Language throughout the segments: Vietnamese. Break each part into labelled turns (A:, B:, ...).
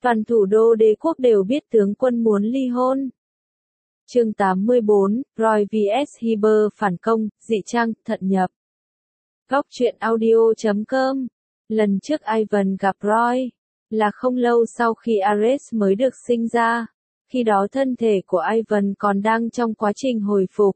A: Toàn thủ đô đế quốc đều biết tướng quân muốn ly hôn. Chương 84, Roy vs Heber phản công, dị trang, thận nhập. Góc truyện audio.com. Lần trước Ivan gặp Roy là không lâu sau khi Ares mới được sinh ra. Khi đó thân thể của Ivan còn đang trong quá trình hồi phục.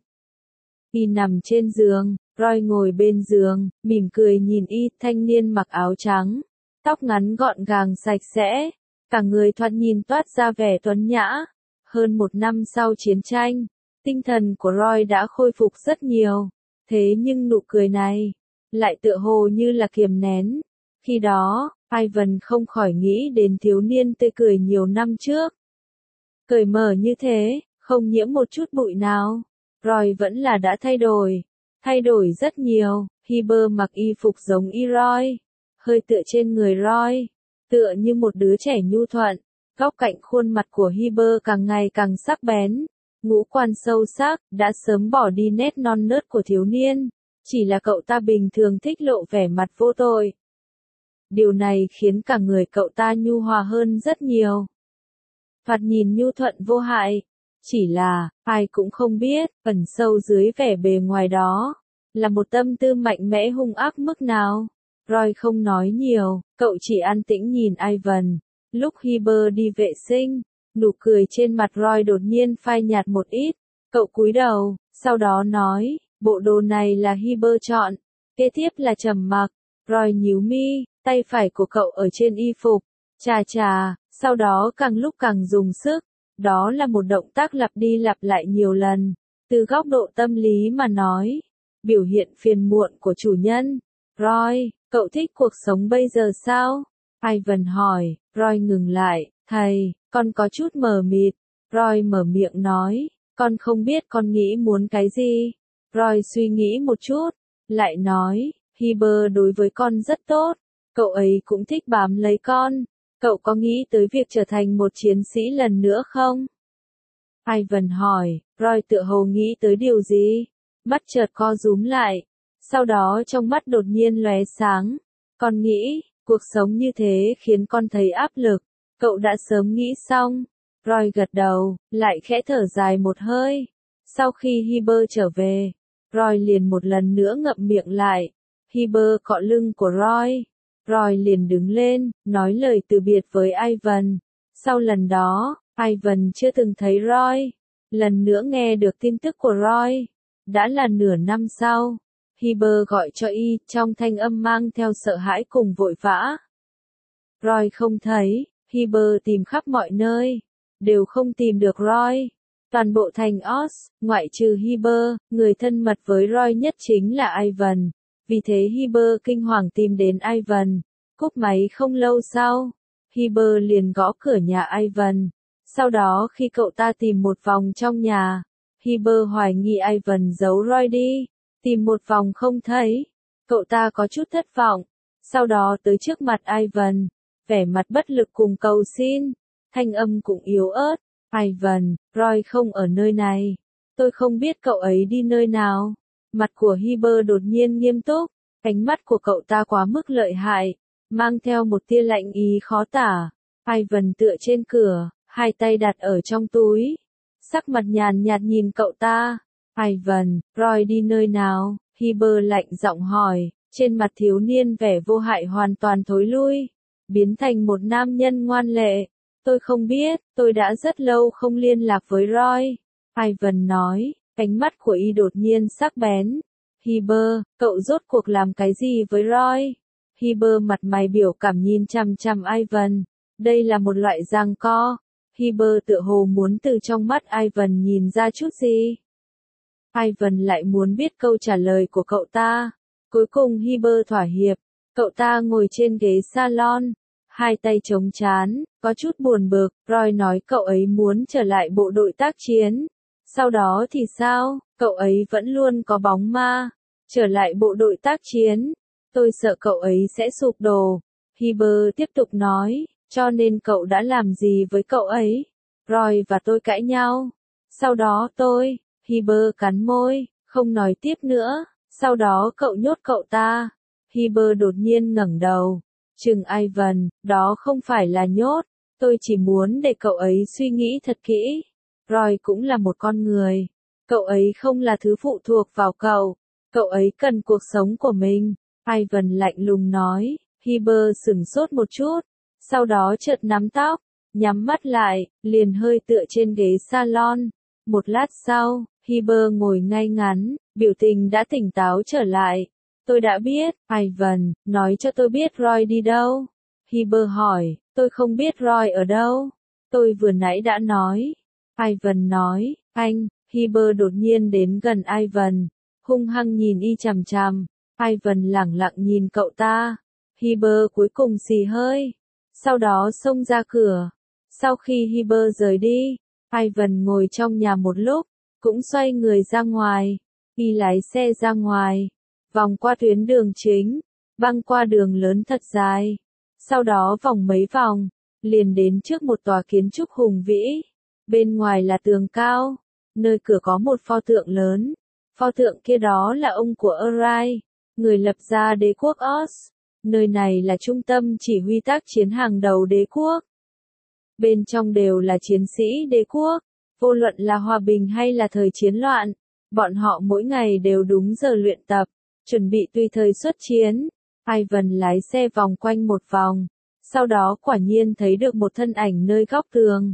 A: Y nằm trên giường, Roy ngồi bên giường, mỉm cười nhìn y, thanh niên mặc áo trắng, tóc ngắn gọn gàng sạch sẽ, cả người thoạt nhìn toát ra vẻ tuấn nhã. Hơn một năm sau chiến tranh, tinh thần của Roy đã khôi phục rất nhiều, thế nhưng nụ cười này lại tựa hồ như là kiềm nén. Khi đó, Ivan không khỏi nghĩ đến thiếu niên tươi cười nhiều năm trước. Cởi mở như thế, không nhiễm một chút bụi nào. Roy vẫn là đã thay đổi rất nhiều. Heber mặc y phục giống y Roy, hơi tựa trên người Roy, tựa như một đứa trẻ nhu thuận. Góc cạnh khuôn mặt của Heber càng ngày càng sắc bén, ngũ quan sâu sắc, đã sớm bỏ đi nét non nớt của thiếu niên, chỉ là cậu ta bình thường thích lộ vẻ mặt vô tội. Điều này khiến cả người cậu ta nhu hòa hơn rất nhiều. Thoạt nhìn nhu thuận vô hại, chỉ là, ai cũng không biết, ẩn sâu dưới vẻ bề ngoài đó, là một tâm tư mạnh mẽ hung ác mức nào. Roy không nói nhiều, cậu chỉ an tĩnh nhìn Ivan. Lúc Heber đi vệ sinh, nụ cười trên mặt Roy đột nhiên phai nhạt một ít. Cậu cúi đầu, sau đó nói, bộ đồ này là Heber chọn. Kế tiếp là trầm mặc. Roy nhíu mi, tay phải của cậu ở trên y phục. Chà, sau đó càng lúc càng dùng sức. Đó là một động tác lặp đi lặp lại nhiều lần. Từ góc độ tâm lý mà nói, biểu hiện phiền muộn của chủ nhân. Roy, cậu thích cuộc sống bây giờ sao? Ivan hỏi. Roy ngừng lại. Thầy, con có chút mờ mịt. Roy mở miệng nói, con không biết con nghĩ muốn cái gì. Roy suy nghĩ một chút, lại nói, Heber đối với con rất tốt, cậu ấy cũng thích bám lấy con. Cậu có nghĩ tới việc trở thành một chiến sĩ lần nữa không? Ivan hỏi. Roy tựa hồ nghĩ tới điều gì? Mắt chợt co rúm lại, sau đó trong mắt đột nhiên lóe sáng. Con nghĩ, cuộc sống như thế khiến con thấy áp lực. Cậu đã sớm nghĩ xong. Roy gật đầu, lại khẽ thở dài một hơi. Sau khi Heber trở về, Roy liền một lần nữa ngậm miệng lại. Heber cọ lưng của Roy. Roy liền đứng lên, nói lời từ biệt với Ivan. Sau lần đó, Ivan chưa từng thấy Roy. Lần nữa nghe được tin tức của Roy, đã là nửa năm sau. Heber gọi cho y, trong thanh âm mang theo sợ hãi cùng vội vã. Roy không thấy, Heber tìm khắp mọi nơi, đều không tìm được Roy. Toàn bộ thành Oz, ngoại trừ Heber, người thân mật với Roy nhất chính là Ivan. Vì thế Heber kinh hoàng tìm đến Ivan. Cúp máy không lâu sau, Heber liền gõ cửa nhà Ivan. Sau đó khi cậu ta tìm một vòng trong nhà, Heber hoài nghi Ivan giấu Roy đi. Tìm một vòng không thấy, cậu ta có chút thất vọng. Sau đó tới trước mặt Ivan, vẻ mặt bất lực cùng cầu xin, thanh âm cũng yếu ớt. Ivan, Roy không ở nơi này. Tôi không biết cậu ấy đi nơi nào. Mặt của Heber đột nhiên nghiêm túc, ánh mắt của cậu ta quá mức lợi hại, mang theo một tia lạnh ý khó tả. Ivan tựa trên cửa, hai tay đặt ở trong túi, sắc mặt nhàn nhạt nhìn cậu ta. Ivan, Roy đi nơi nào? Heber lạnh giọng hỏi, trên mặt thiếu niên vẻ vô hại hoàn toàn thối lui, biến thành một nam nhân ngoan lệ. Tôi không biết, tôi đã rất lâu không liên lạc với Roy. Ivan nói, ánh mắt của y đột nhiên sắc bén. Heber, cậu rốt cuộc làm cái gì với Roy? Heber mặt mày biểu cảm nhìn chằm chằm Ivan. Đây là một loại giằng co. Heber tựa hồ muốn từ trong mắt Ivan nhìn ra chút gì. Ivan lại muốn biết câu trả lời của cậu ta. Cuối cùng Heber thỏa hiệp. Cậu ta ngồi trên ghế salon, hai tay chống trán, có chút buồn bực. Roy nói cậu ấy muốn trở lại bộ đội tác chiến. Sau đó thì sao? Cậu ấy vẫn luôn có bóng ma. Trở lại bộ đội tác chiến. Tôi sợ cậu ấy sẽ sụp đổ. Heber tiếp tục nói, cho nên cậu đã làm gì với cậu ấy? Roy và tôi cãi nhau. Sau đó Heber cắn môi, không nói tiếp nữa. Sau đó cậu nhốt cậu ta. Heber đột nhiên ngẩng đầu, trừng Ivan, đó không phải là nhốt, Tôi chỉ muốn để cậu ấy suy nghĩ thật kỹ. Roy cũng là một con người. Cậu ấy không là thứ phụ thuộc vào cậu. Cậu ấy cần cuộc sống của mình. Ivan lạnh lùng nói. Heber sửng sốt một chút. Sau đó chợt nắm tóc, nhắm mắt lại, liền hơi tựa trên ghế salon. Một lát sau, Heber ngồi ngay ngắn, biểu tình đã tỉnh táo trở lại. Tôi đã biết, Ivan, nói cho tôi biết Roy đi đâu. Heber hỏi, tôi không biết Roy ở đâu. Tôi vừa nãy đã nói. Ivan nói, anh, Heber đột nhiên đến gần Ivan, hung hăng nhìn y chằm chằm. Ivan lẳng lặng nhìn cậu ta. Heber cuối cùng xì hơi, sau đó xông ra cửa. Sau khi Heber rời đi, Ivan ngồi trong nhà một lúc, cũng xoay người ra ngoài. Y lái xe ra ngoài, vòng qua tuyến đường chính, băng qua đường lớn thật dài. Sau đó vòng mấy vòng, liền đến trước một tòa kiến trúc hùng vĩ. Bên ngoài là tường cao, nơi cửa có một pho tượng lớn. Pho tượng kia đó là ông của Arai, người lập ra đế quốc Oz. Nơi này là trung tâm chỉ huy tác chiến hàng đầu đế quốc. Bên trong đều là chiến sĩ đế quốc, vô luận là hòa bình hay là thời chiến loạn. Bọn họ mỗi ngày đều đúng giờ luyện tập, chuẩn bị tùy thời xuất chiến. Ivan lái xe vòng quanh một vòng, sau đó quả nhiên thấy được một thân ảnh nơi góc tường.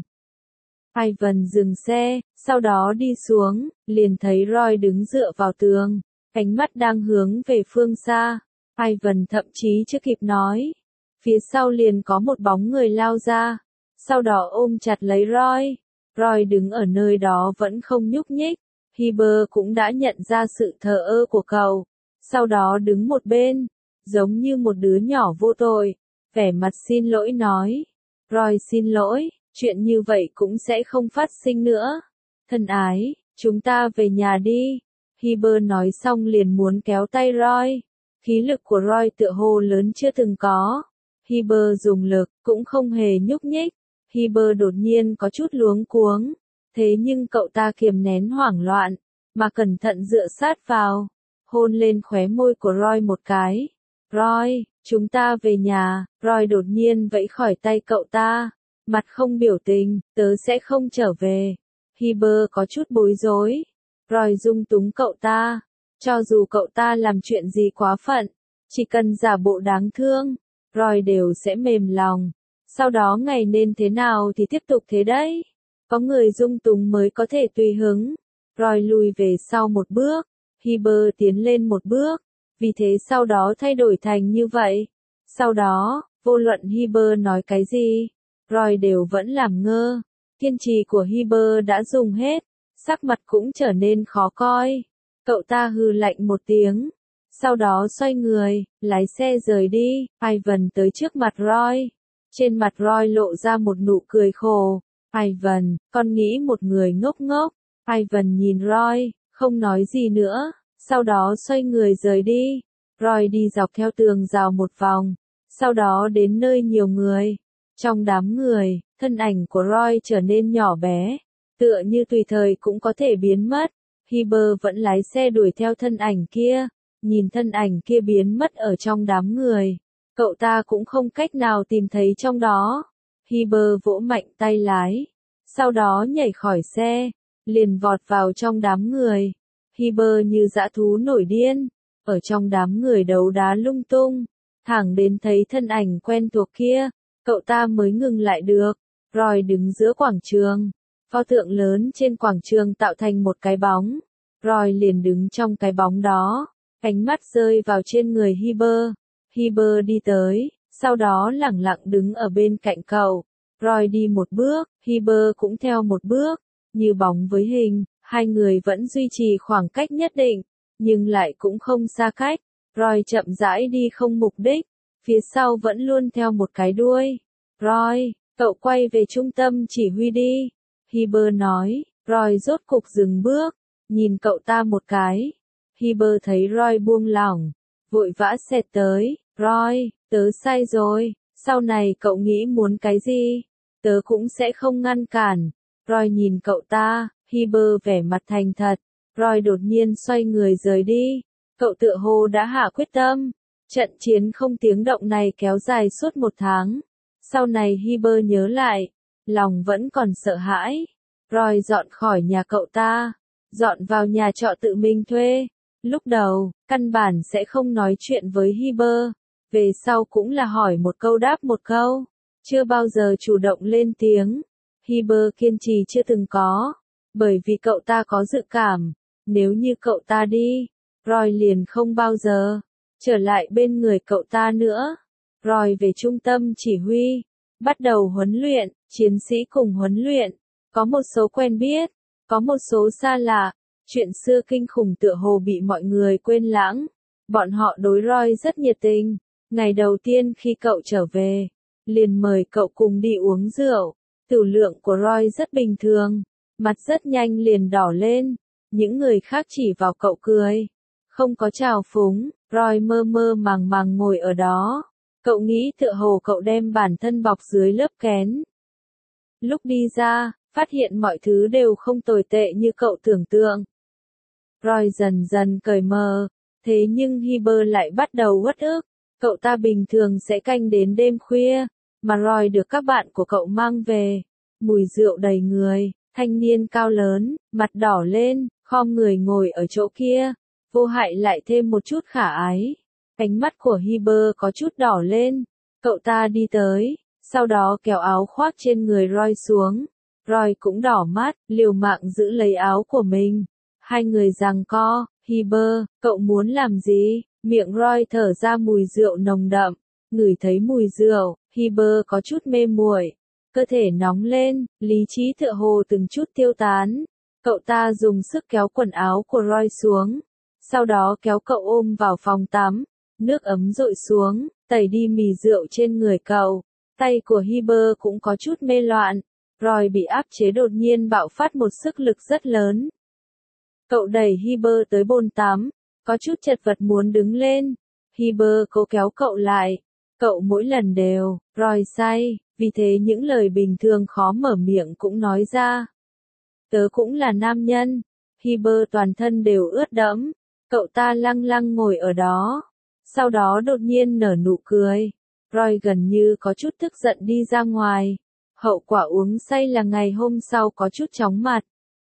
A: Ivan dừng xe, sau đó đi xuống, liền thấy Roy đứng dựa vào tường, ánh mắt đang hướng về phương xa. Ivan thậm chí chưa kịp nói, phía sau liền có một bóng người lao ra, sau đó ôm chặt lấy Roy. Roy đứng ở nơi đó vẫn không nhúc nhích. Heber cũng đã nhận ra sự thờ ơ của cậu, sau đó đứng một bên, giống như một đứa nhỏ vô tội, vẻ mặt xin lỗi nói. Roy xin lỗi, chuyện như vậy cũng sẽ không phát sinh nữa. Thân ái, chúng ta về nhà đi. Heber nói xong liền muốn kéo tay Roy. Khí lực của Roy tựa hồ lớn chưa từng có. Heber dùng lực, cũng không hề nhúc nhích. Heber đột nhiên có chút luống cuống. Thế nhưng cậu ta kiềm nén hoảng loạn, mà cẩn thận dựa sát vào, hôn lên khóe môi của Roy một cái. Roy, chúng ta về nhà. Roy đột nhiên vẫy khỏi tay cậu ta, mặt không biểu tình, tớ sẽ không trở về. Heber có chút bối rối. Roy dung túng cậu ta, cho dù cậu ta làm chuyện gì quá phận, chỉ cần giả bộ đáng thương, Roy đều sẽ mềm lòng. Sau đó ngày nên thế nào thì tiếp tục thế đấy. Có người dung túng mới có thể tùy hứng. Roy lùi về sau một bước, Heber tiến lên một bước, vì thế sau đó thay đổi thành như vậy. Sau đó, vô luận Heber nói cái gì, Roy đều vẫn làm ngơ. Kiên trì của Heber đã dùng hết, sắc mặt cũng trở nên khó coi. Cậu ta hừ lạnh một tiếng, sau đó xoay người, lái xe rời đi. Ivan tới trước mặt Roy. Trên mặt Roy lộ ra một nụ cười khổ. Ivan, con nghĩ một người ngốc ngốc. Ivan nhìn Roy, không nói gì nữa, sau đó xoay người rời đi. Roy đi dọc theo tường rào một vòng, sau đó đến nơi nhiều người. Trong đám người, thân ảnh của Roy trở nên nhỏ bé, tựa như tùy thời cũng có thể biến mất. Heber vẫn lái xe đuổi theo thân ảnh kia, nhìn thân ảnh kia biến mất ở trong đám người. Cậu ta cũng không cách nào tìm thấy trong đó. Heber vỗ mạnh tay lái, sau đó nhảy khỏi xe, liền vọt vào trong đám người. Heber như dã thú nổi điên, ở trong đám người đấu đá lung tung, thẳng đến thấy thân ảnh quen thuộc kia, cậu ta mới ngừng lại được. Roy đứng giữa quảng trường, pho tượng lớn trên quảng trường tạo thành một cái bóng. Roy liền đứng trong cái bóng đó, ánh mắt rơi vào trên người Heber. Heber đi tới, sau đó lẳng lặng đứng ở bên cạnh cậu. Roy đi một bước, Heber cũng theo một bước, như bóng với hình, hai người vẫn duy trì khoảng cách nhất định, nhưng lại cũng không xa cách. Roy chậm rãi đi không mục đích, phía sau vẫn luôn theo một cái đuôi. Roy, cậu quay về trung tâm chỉ huy đi. Heber nói. Roy rốt cục dừng bước, nhìn cậu ta một cái. Heber thấy Roy buông lỏng, vội vã xẹt tới. Roy, tớ sai rồi, sau này cậu nghĩ muốn cái gì, tớ cũng sẽ không ngăn cản. Roy nhìn cậu ta, Heber vẻ mặt thành thật. Roy đột nhiên xoay người rời đi. Cậu tựa hồ đã hạ quyết tâm. Trận chiến không tiếng động này kéo dài suốt 1 tháng. Sau này Heber nhớ lại, lòng vẫn còn sợ hãi. Roy dọn khỏi nhà cậu ta, dọn vào nhà trọ tự mình thuê. Lúc đầu, căn bản sẽ không nói chuyện với Heber, về sau cũng là hỏi một câu đáp một câu, chưa bao giờ chủ động lên tiếng. Heber kiên trì chưa từng có, bởi vì cậu ta có dự cảm, nếu như cậu ta đi, Roy liền không bao giờ trở lại bên người cậu ta nữa. Roy về trung tâm chỉ huy, bắt đầu huấn luyện, chiến sĩ cùng huấn luyện, có một số quen biết, có một số xa lạ, chuyện xưa kinh khủng tựa hồ bị mọi người quên lãng. Bọn họ đối Roy rất nhiệt tình, ngày đầu tiên khi cậu trở về, liền mời cậu cùng đi uống rượu. Tiểu lượng của Roy rất bình thường, mặt rất nhanh liền đỏ lên, những người khác chỉ vào cậu cười, không có trào phúng. Roy mơ mơ màng màng ngồi ở đó, cậu nghĩ tựa hồ cậu đem bản thân bọc dưới lớp kén. Lúc đi ra, phát hiện mọi thứ đều không tồi tệ như cậu tưởng tượng. Roy dần dần cởi mở, thế nhưng Heber lại bắt đầu uất ức. Cậu ta bình thường sẽ canh đến đêm khuya, mà Roy được các bạn của cậu mang về. Mùi rượu đầy người, thanh niên cao lớn, mặt đỏ lên, khom người ngồi ở chỗ kia, vô hại lại thêm một chút khả ái. Ánh mắt của Heber có chút đỏ lên, cậu ta đi tới, sau đó kéo áo khoác trên người Roy xuống. Roy cũng đỏ mắt, liều mạng giữ lấy áo của mình. Hai người giằng co. Heber, cậu muốn làm gì? Miệng Roy thở ra mùi rượu nồng đậm. Ngửi thấy mùi rượu, Heber có chút mê muội, cơ thể nóng lên, lý trí tựa hồ từng chút tiêu tán. Cậu ta dùng sức kéo quần áo của Roy xuống, sau đó kéo cậu ôm vào phòng tắm. Nước ấm dội xuống, tẩy đi mì rượu trên người cậu. Tay của Heber cũng có chút mê loạn. Roy bị áp chế đột nhiên bạo phát một sức lực rất lớn. Cậu đẩy Heber tới bồn tắm, có chút chật vật muốn đứng lên. Heber cố kéo cậu lại. Cậu mỗi lần đều, Roy say, vì thế những lời bình thường khó mở miệng cũng nói ra. Tớ cũng là nam nhân. Heber toàn thân đều ướt đẫm. Cậu ta lăng lăng ngồi ở đó. Sau đó đột nhiên nở nụ cười. Roy gần như có chút tức giận đi ra ngoài. Hậu quả uống say là ngày hôm sau có chút chóng mặt.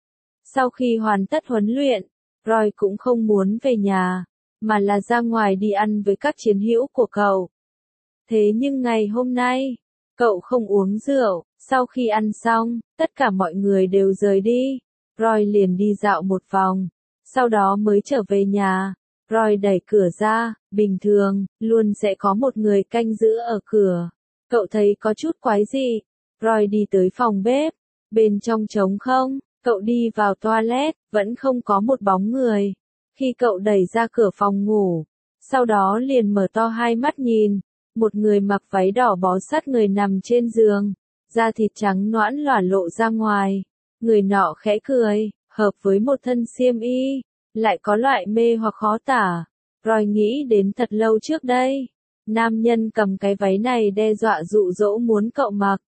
A: Sau khi hoàn tất huấn luyện, Roy cũng không muốn về nhà, mà là ra ngoài đi ăn với các chiến hữu của cậu. Thế nhưng ngày hôm nay, cậu không uống rượu. Sau khi ăn xong, tất cả mọi người đều rời đi. Roy liền đi dạo một vòng, sau đó mới trở về nhà. Roy đẩy cửa ra, bình thường, luôn sẽ có một người canh giữ ở cửa. Cậu thấy có chút quái dị. Roy đi tới phòng bếp, bên trong trống không, cậu đi vào toilet, vẫn không có một bóng người. Khi cậu đẩy ra cửa phòng ngủ, sau đó liền mở to hai mắt nhìn, một người mặc váy đỏ bó sát người nằm trên giường, da thịt trắng nõn lỏa lộ ra ngoài. Người nọ khẽ cười, hợp với một thân xiêm y, lại có loại mê hoặc khó tả. Roy nghĩ đến thật lâu trước đây, nam nhân cầm cái váy này đe dọa dụ dỗ muốn cậu mặc.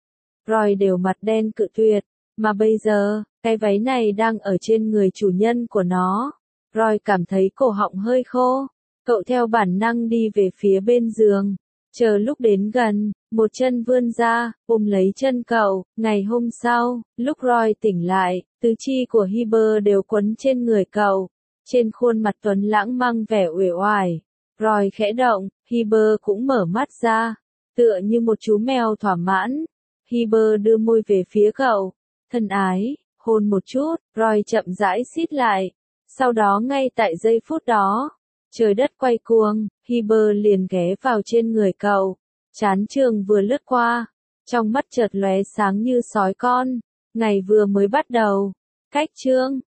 A: Roy đều mặt đen cự tuyệt, mà bây giờ, cái váy này đang ở trên người chủ nhân của nó. Roy cảm thấy cổ họng hơi khô, cậu theo bản năng đi về phía bên giường, chờ lúc đến gần, một chân vươn ra, ôm lấy chân cậu. Ngày hôm sau, lúc Roy tỉnh lại, tứ chi của Heber đều quấn trên người cậu, trên khuôn mặt tuấn lãng mang vẻ uể oải. Roy khẽ động, Heber cũng mở mắt ra, tựa như một chú mèo thỏa mãn. Heber đưa môi về phía cậu, thân ái, hôn một chút. Roy chậm rãi xít lại, sau đó ngay tại giây phút đó, trời đất quay cuồng, Heber liền ghé vào trên người cậu, chán trường vừa lướt qua, trong mắt chợt lóe sáng như sói con. Ngày vừa mới bắt đầu. Cách chương